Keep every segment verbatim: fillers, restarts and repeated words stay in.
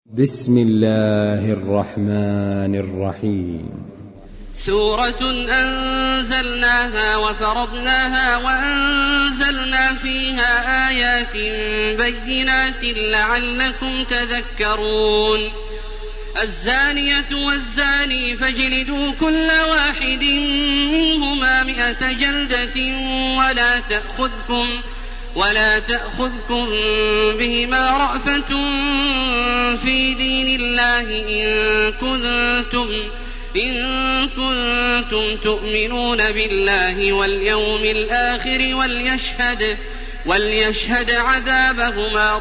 بسم الله الرحمن الرحيم. سورة أنزلناها وفرضناها وأنزلنا فيها آيات بينات لعلكم تذكرون. الزانية والزاني فاجلدوا كل واحد منهما مئة جلدة ولا تأخذكم ولا تأخذكم بهما رأفة في دين الله إن كنتم إن كنتم تؤمنون بالله واليوم الآخر وليشهد وليشهد عذابهما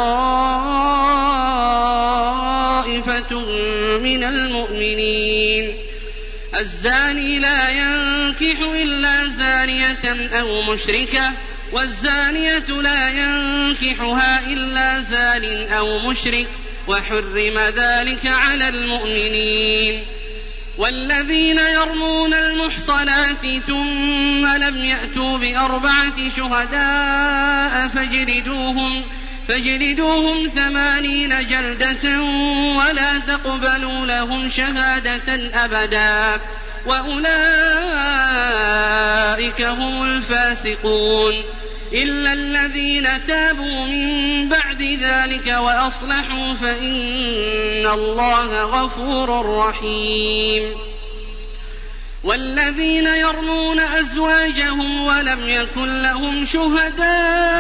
طائفة من المؤمنين. الزاني لا ينكح إلا زانية أو مشركة والزانية لا ينكحها إلا زان أو مشرك وحرم ذلك على المؤمنين. والذين يرمون المحصنات ثم لم يأتوا بأربعة شهداء فاجلدوهم فاجلدوهم ثمانين جلدة ولا تقبلوا لهم شهادة أبدا وأولئك هم الفاسقون إلا الذين تابوا من بعد ذلك وأصلحوا فإن الله غفور رحيم. والذين يرمون أزواجهم ولم يكن لهم شهداء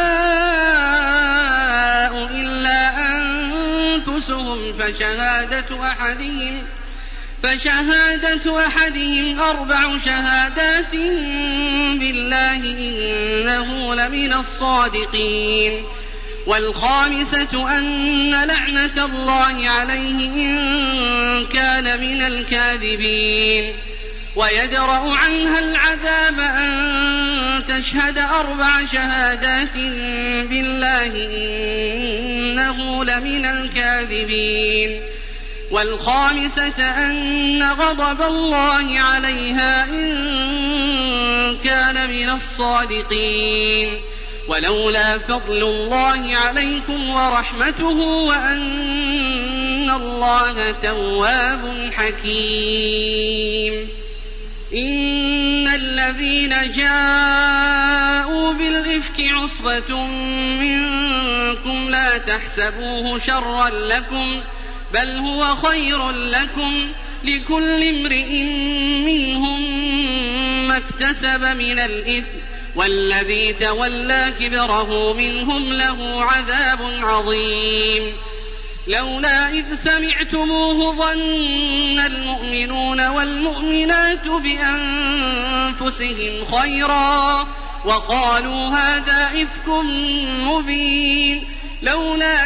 إلا أنفسهم فشهادة أحدهم فشهادة أحدهم أربع شهادات بالله إنه لمن الصادقين. والخامسة أن لعنة الله عليه إن كان من الكاذبين. ويدرأ عنها العذاب أن تشهد أربع شهادات بالله إنه لمن الكاذبين. والخامسة أن غضب الله عليها إن كان من الصادقين. ولولا فضل الله عليكم ورحمته وأن الله تواب حكيم. إن الذين جاءوا بالإفك عصبة منكم لا تحسبوه شرا لكم بل هو خير لكم لكل امرئ منهم ما اكتسب من الإثم والذي تولى كبره منهم له عذاب عظيم. لولا إذ سمعتموه ظن المؤمنون والمؤمنات بأنفسهم خيرا وقالوا هذا إفك مبين. لولا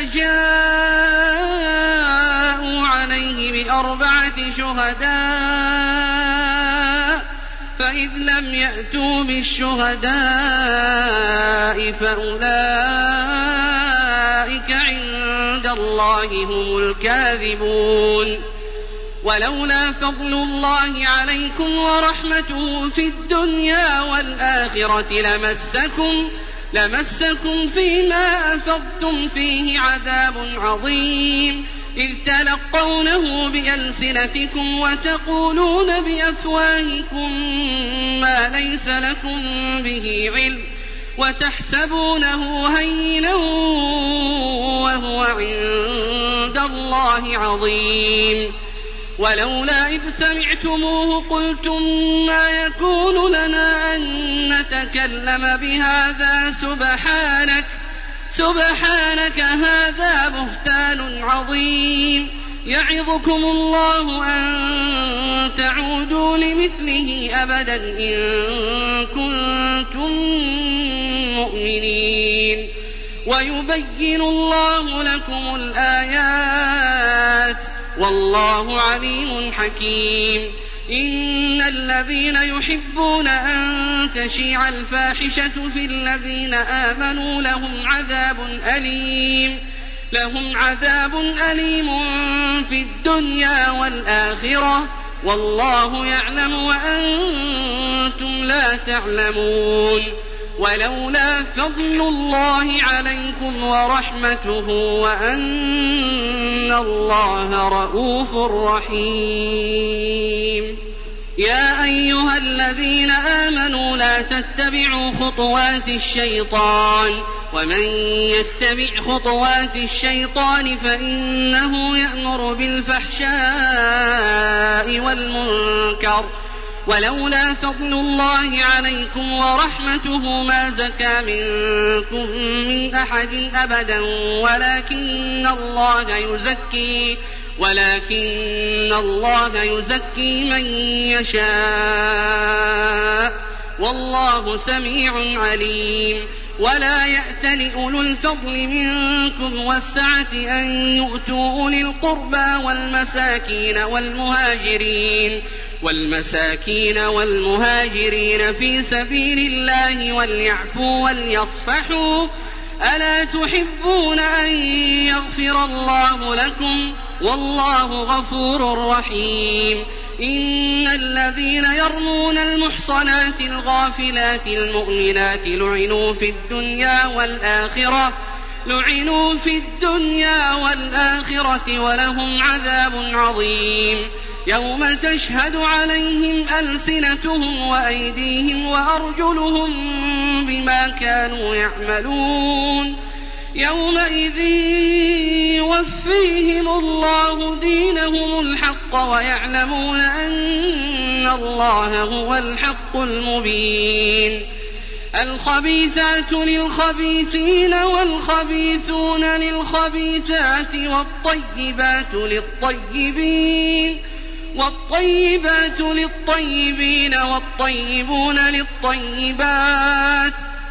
جاءوا عليه بأربعة شهداء فإذ لم يأتوا بالشهداء فأولئك عند الله هم الكاذبون. ولولا فضل الله عليكم ورحمته في الدنيا والآخرة لمسكم لمسكم فيما أفضتم فيه عذاب عظيم إذ تلقونه بألسنتكم وتقولون بأفواهكم ما ليس لكم به علم وتحسبونه هينا وهو عند الله عظيم. ولولا إذ سمعتموه قلتم ما يكون لنا أن نتكلم بهذا سبحانك سبحانك هذا بهتان عظيم. يعظكم الله أن تعودوا لمثله أبدا إن كنتم مؤمنين. ويبين الله لكم الآيات والله عليم حكيم. إن الذين يحبون أن تشيع الفاحشة في الذين آمنوا لهم عذاب أليم لهم عذاب أليم في الدنيا والآخرة والله يعلم وأنتم لا تعلمون. ولولا فضل الله عليكم ورحمته وأن الله رءوف رحيم. يا أيها الذين آمنوا لا تتبعوا خطوات الشيطان ومن يتبع خطوات الشيطان فإنه يأمر بالفحشاء والمنكر ولولا فضل الله عليكم ورحمته ما زكى منكم من أحد أبدا ولكن الله يزكي ولكن الله يزكي من يشاء والله سميع عليم. ولا يأتل أولو الفضل منكم والسعة أن يؤتوا أولي القربى والمساكين والمهاجرين والمساكين والمهاجرين في سبيل الله وليعفوا وليصفحوا ألا تحبون أن يغفر الله لكم والله غفور رحيم. إن الذين يرمون المحصنات الغافلات المؤمنات لعنوا في الدنيا والآخرة لعنوا في الدنيا والآخرة ولهم عذاب عظيم. يوم تشهد عليهم ألسنتهم وأيديهم وأرجلهم بما كانوا يعملون يومئذ يوفيهم الله دينهم الحق ويعلمون أن الله هو الحق المبين. الخبيثات للخبيثين والخبيثون للخبيثات والطيبات للطيبين والطيبات للطيبين والطيبون للطيبات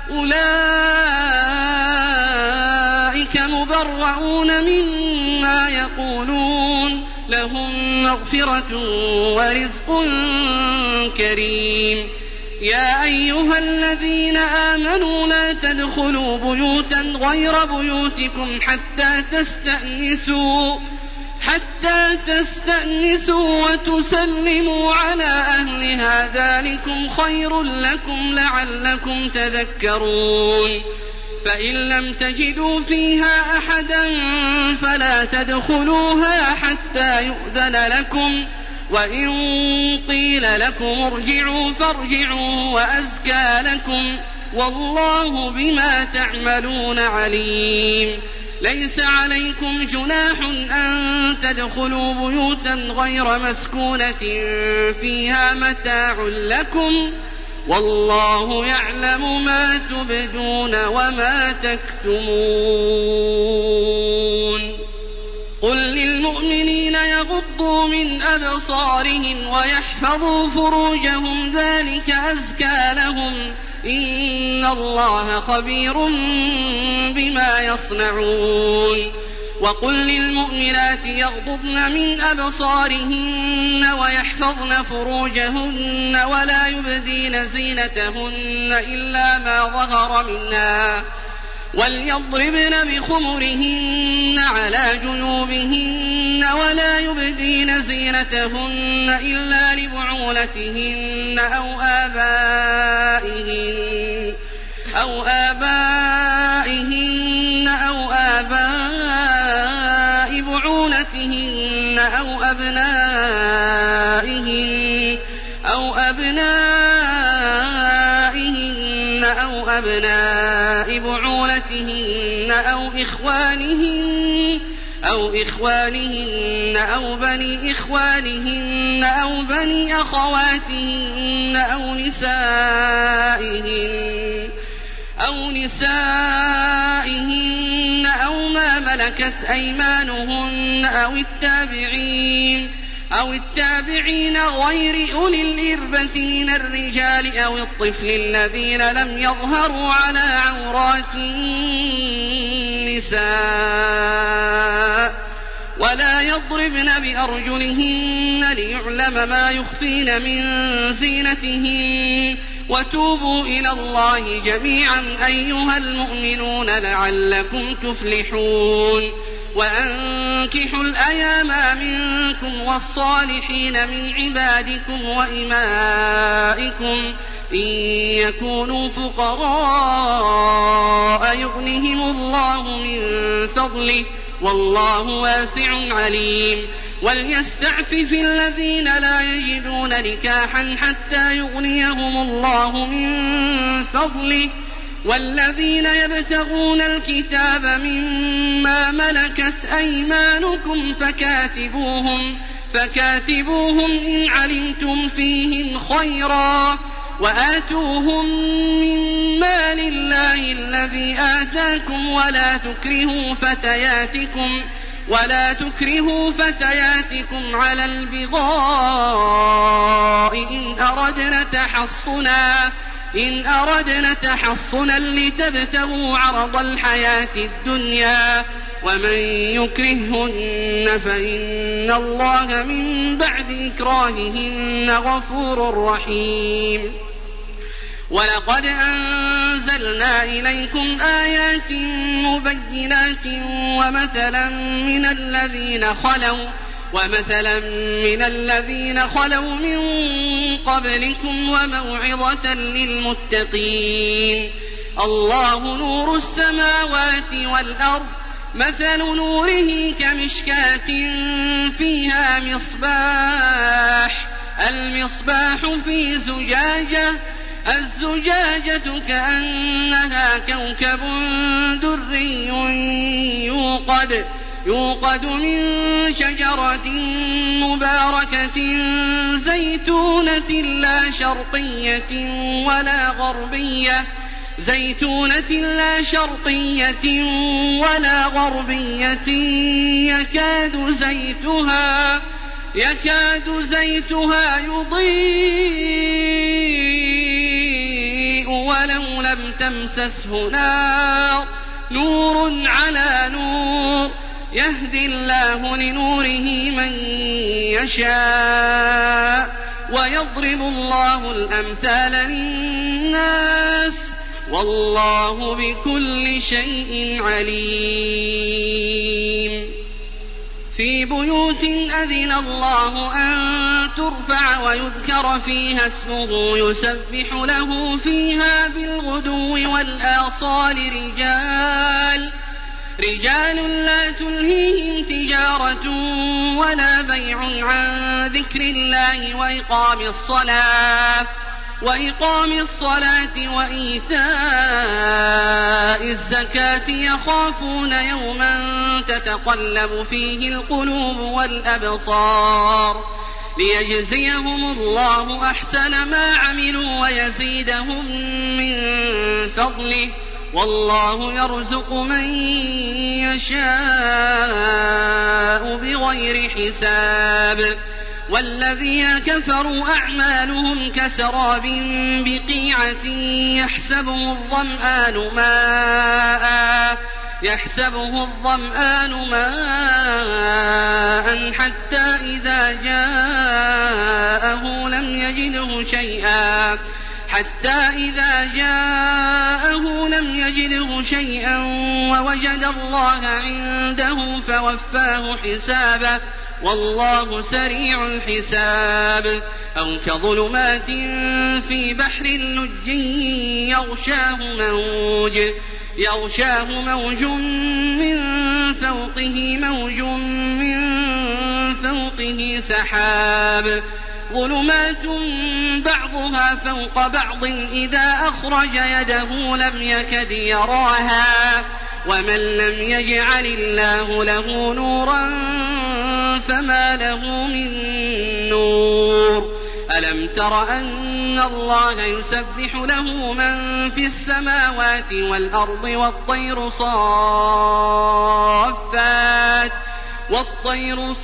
أولئك مبرؤون مما يقولون لهم مغفرة ورزق كريم. يا أيها الذين آمنوا لا تدخلوا بيوتا غير بيوتكم حتى تستأنسوا حتى تستأنسوا وتسلموا على أهلها ذلكم خير لكم لعلكم تذكرون. فإن لم تجدوا فيها أحدا فلا تدخلوها حتى يؤذن لكم وإن قيل لكم ارجعوا فارجعوا وأزكى لكم والله بما تعملون عليم. ليس عليكم جناح أن تدخلوا بيوتا غير مسكونة فيها متاع لكم والله يعلم ما تبدون وما تكتمون. قل للمؤمنين يغضوا من أبصارهم ويحفظوا فروجهم ذلك أزكى لهم إن الله خبير بما يصنعون. وقل للمؤمنات يغضضن من أبصارهن ويحفظن فروجهن ولا يبدين زينتهن إلا ما ظهر منها وليضربن بخمرهن على جنوبهن ولا يبدين زينتهن إلا لبعولتهن أو آبائهن أو آبائهن أو آباء بعولتهن أو أبنائهن أو أبنائهن أو أبناء بعولتهن أو إخوانهن أو إخوانهن أو بني إخوانهن أو بني أخواتهن أو نسائهن أو نسائهن أو ما ملكت أيمانهن أو التابعين أو التابعين غير أولي الإربة من الرجال أو الطفل الذين لم يظهروا على عورات النساء ولا يضربن بأرجلهن ليعلم ما يخفين من زينتهن وتوبوا إلى الله جميعا أيها المؤمنون لعلكم تفلحون. وأنكحوا الأيام منكم والصالحين من عبادكم وإمائكم إن يكونوا فقراء يغنهم الله من فضله والله واسع عليم وليستعفف الذين لا يجدون نكاحا حتى يغنيهم الله من فضله والذين يبتغون الكتاب مما ملكت أيمانكم فكاتبوهم فكاتبوهم إن علمتم فيهم خيرا وآتوهم من مال الله الذي آتاكم ولا تكرهوا فتياتكم ولا تكرهوا فتياتكم على البغاء إن أردنا تحصنا إن أردنا تحصنا لتبتغوا عرض الحياة الدنيا ومن يكرههن فإن الله من بعد إكراههن غفور رحيم ولقد أنزلنا إليكم آيات مبينات ومثلا من الذين خلوا ومثلا من الذين خلوا من قبلكم وموعظة للمتقين الله نور السماوات والأرض مثل نوره كمشكاة فيها مصباح المصباح في زجاجة الزجاجة كأنها كوكب دري يوقد يوقد من شجرة مباركة زيتونة لا شرقية ولا غربية زيتونة لا شرقية ولا غربية يكاد زيتها يكاد زيتها يضيء ولو لم تمسسه نار نور على نور يهدي الله لنوره من يشاء ويضرب الله الأمثال للناس والله بكل شيء عليم في بيوت أذن الله أن ترفع ويذكر فيها اسمه يسبح له فيها بالغدو والآصال رجال رجال لا تلهيهم تجارة ولا بيع عن ذكر الله وإقام الصلاة وإقام الصلاة وإيتاء الزكاة يخافون يوما تتقلب فيه القلوب والأبصار ليجزيهم الله أحسن ما عملوا ويزيدهم من فضله والله يرزق من يشاء بغير حساب والذين كفروا أعمالهم كسراب بقيعة يحسبه الظمآن ماء يحسبه الظمآن ماء حتى إذا جاءه لم يجده شيئا حتى إذا جاءه لم يجده شيئا ووجد الله عنده فوفاه حسابه والله سريع الحساب أو كظلمات في بحر لج يغشاه موج يغشاه موج من فوقه موج من فوقه سحاب ظلمات بعضها فوق بعض إذا أخرج يده لم يكد يراها ومن لم يجعل الله له نورا فما له من نور ألم تر أن الله يسبح له من في السماوات والأرض والطير صافات والطير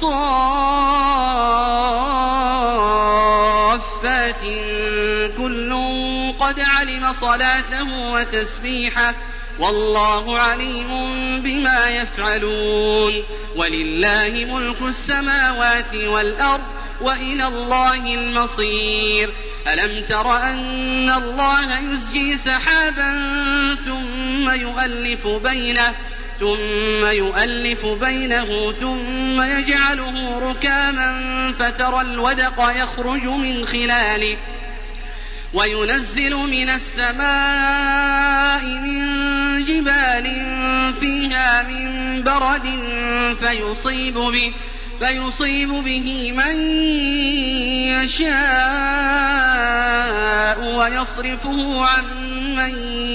صافات كل قد علم صلاته وتسبيحه والله عليم بما يفعلون ولله ملك السماوات والأرض وإلى الله المصير ألم تر أن الله يزجي سحابا ثم يؤلف بينه ثم يؤلف بينه ثم يجعله ركاما فترى الودق يخرج من خلاله وينزل من السماء من جبال فيها من برد فيصيب به, فيصيب به من يشاء ويصرفه عن من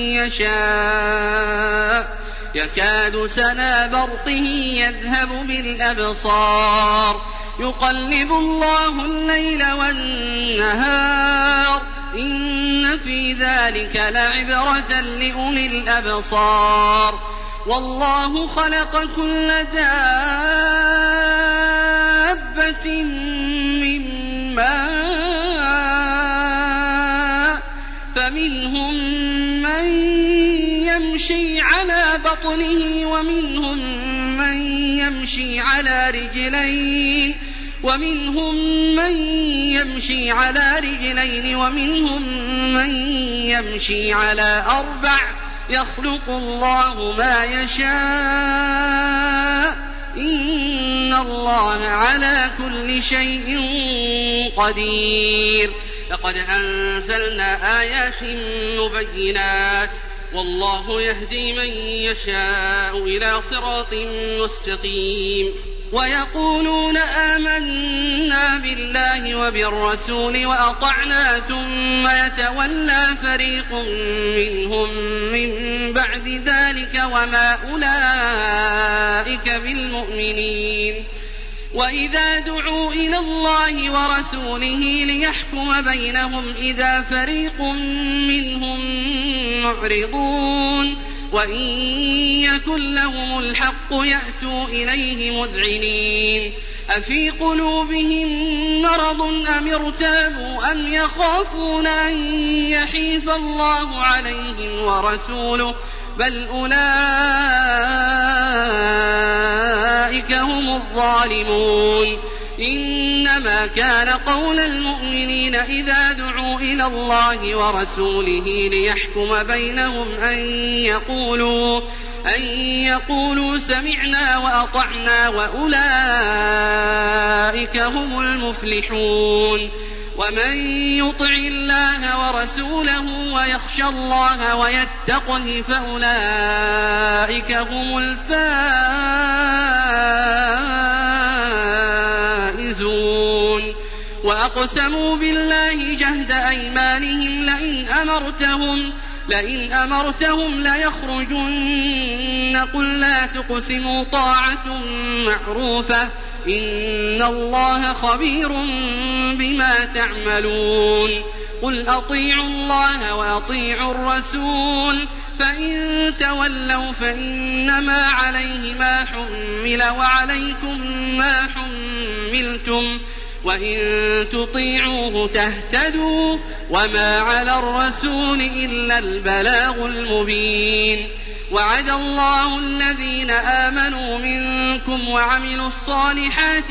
يشاء يكاد سنا برقه يذهب بالأبصار يقلب الله الليل والنهار إن في ذلك لعبرة لأولي الأبصار والله خلق كل دابة من ماء فمنهم من يمشي على بطنه ومنهم من يمشي على رجلين ومنهم من يمشي على رجلين ومنهم من يمشي على أربع يخلق الله ما يشاء إن الله على كل شيء قدير لقد أنزلنا آيات مبينات والله يهدي من يشاء إلى صراط مستقيم ويقولون آمنا بالله وبالرسول وأطعنا ثم يتولى فريق منهم من بعد ذلك وما أولئك بالمؤمنين وإذا دعوا إلى الله ورسوله ليحكم بينهم إذا فريق منهم معرضون وإن يكن لهم الحق يأتوا إليه مذعنين أفي قلوبهم مرض أم ارتابوا أم يخافون أن يحيف الله عليهم ورسوله بل أولئك هم الظالمون إنما كان قول المؤمنين إذا دعوا إلى الله ورسوله ليحكم بينهم أن يقولوا, أن يقولوا سمعنا وأطعنا وأولئك هم المفلحون ومن يطع الله ورسوله ويخشى الله ويتقه فأولئك هم الفائزون وأقسموا بالله جهد أيمانهم لئن أمرتهم لئن أمرتهم ليخرجن قل لا تقسموا طاعة معروفة إن الله خبير بما تعملون قل أطيعوا الله وأطيعوا الرسول فإن تولوا فإنما عليه ما حمل وعليكم ما حملتم وإن تطيعوه تهتدوا وما على الرسول إلا البلاغ المبين وعد الله الذين آمنوا منكم وعملوا الصالحات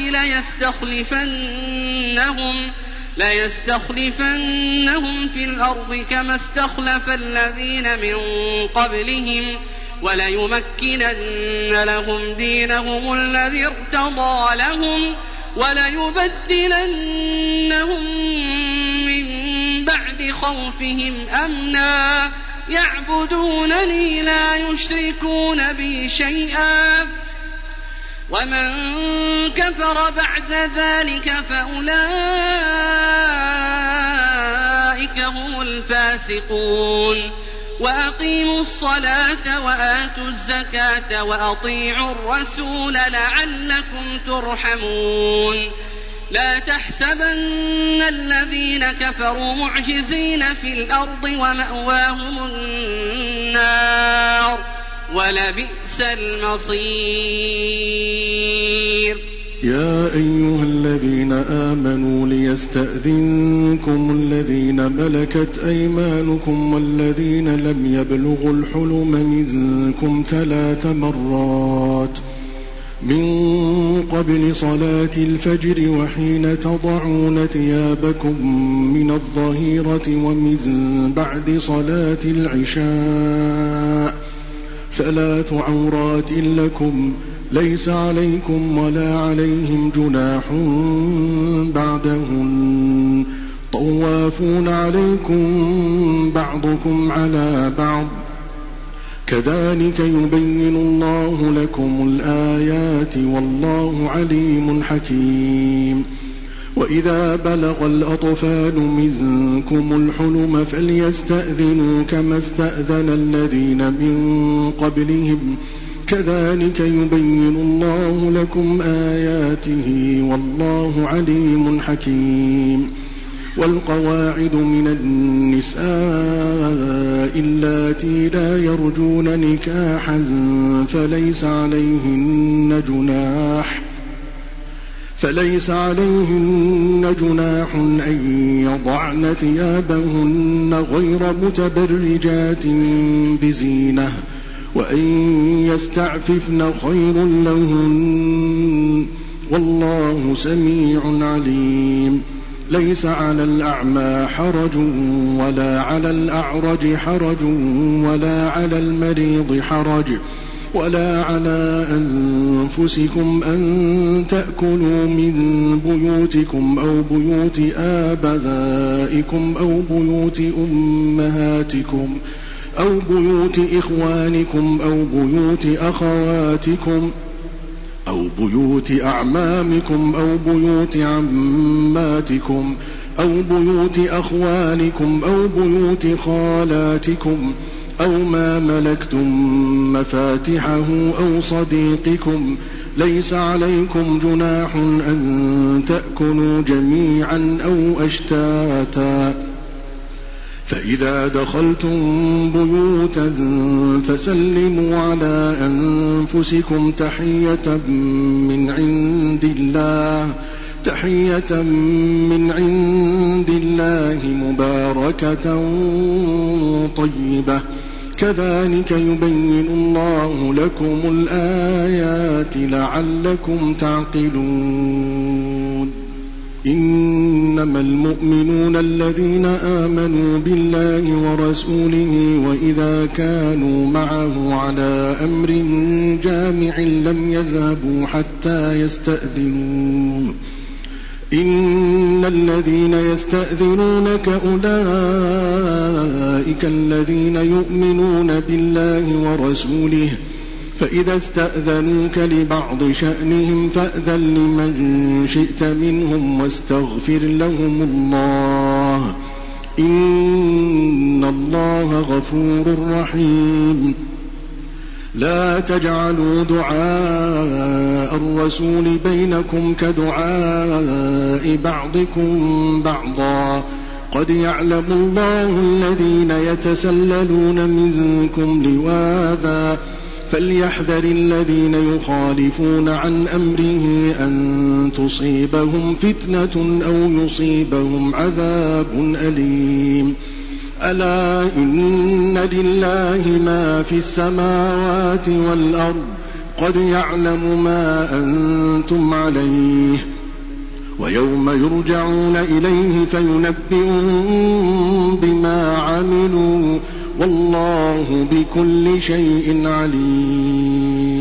ليستخلفنهم ليستخلفنهم في الأرض كما استخلف الذين من قبلهم وليمكنن لهم دينهم الذي ارتضى لهم وليبدلنهم من بعد خوفهم أمنا يعبدونني لا يشركون بي شيئا ومن كفر بعد ذلك فأولئك هم الفاسقون وأقيموا الصلاة وآتوا الزكاة وأطيعوا الرسول لعلكم ترحمون لا تحسبن الذين كفروا معجزين في الأرض ومأواهم النار ولبئس المصير يا أيها الذين آمنوا ليستأذنكم الذين ملكت أيمانكم والذين لم يبلغوا الحلم منكم ثلاث مرات من قبل صلاة الفجر وحين تضعون ثيابكم من الظهيرة ومن بعد صلاة العشاء ثلاث عورات لكم ليس عليكم ولا عليهم جناح بعدهن طوافون عليكم بعضكم على بعض كذلك يبين الله لكم الآيات والله عليم حكيم. وإذا بلغ الأطفال منكم الحلم فليستأذنوا كما استأذن الذين من قبلهم كذلك يبين الله لكم آياته والله عليم حكيم. والقواعد من النساء اللاتي لا يرجون نكاحا فليس عليهن جناح فليس عليهن جناح أن يضعن ثيابهن غير متبرجات بزينة وأن يستعففن خير لهن والله سميع عليم. ليس على الأعمى حرج ولا على الأعرج حرج ولا على المريض حرج ولا على أنفسكم أن تأكلوا من بيوتكم أو بيوت آبائكم أو بيوت أمهاتكم أو بيوت إخوانكم أو بيوت أخواتكم أو بيوت أعمامكم أو بيوت عماتكم أو بيوت أخوالكم أو بيوت خالاتكم أو ما ملكتم مفاتحه أو صديقكم ليس عليكم جناح أن تأكلوا جميعا أو أشتاتا. فإذا دخلتم بيوتا فسلموا على أنفسكم تحية من عند الله تحية من عند الله مباركة طيبة كذلك يبين الله لكم الآيات لعلكم تعقلون. إنما المؤمنون الذين آمنوا بالله ورسوله وإذا كانوا معه على أمر جامع لم يذهبوا حتى يستأذنوه إن الذين يستأذنونك أولئك الذين يؤمنون بالله ورسوله فإذا استأذنوك لبعض شأنهم فأذن لمن شئت منهم واستغفر لهم الله إن الله غفور رحيم. لا تجعلوا دعاء الرسول بينكم كدعاء بعضكم بعضا قد يعلم الله الذين يتسللون منكم لواذا فليحذر الذين يخالفون عن أمره أن تصيبهم فتنة أو يصيبهم عذاب أليم. ألا إن لله ما في السماوات والأرض قد يعلم ما أنتم عليه ويوم يرجعون إليه فينبئهم بما عملوا والله بكل شيء عليم.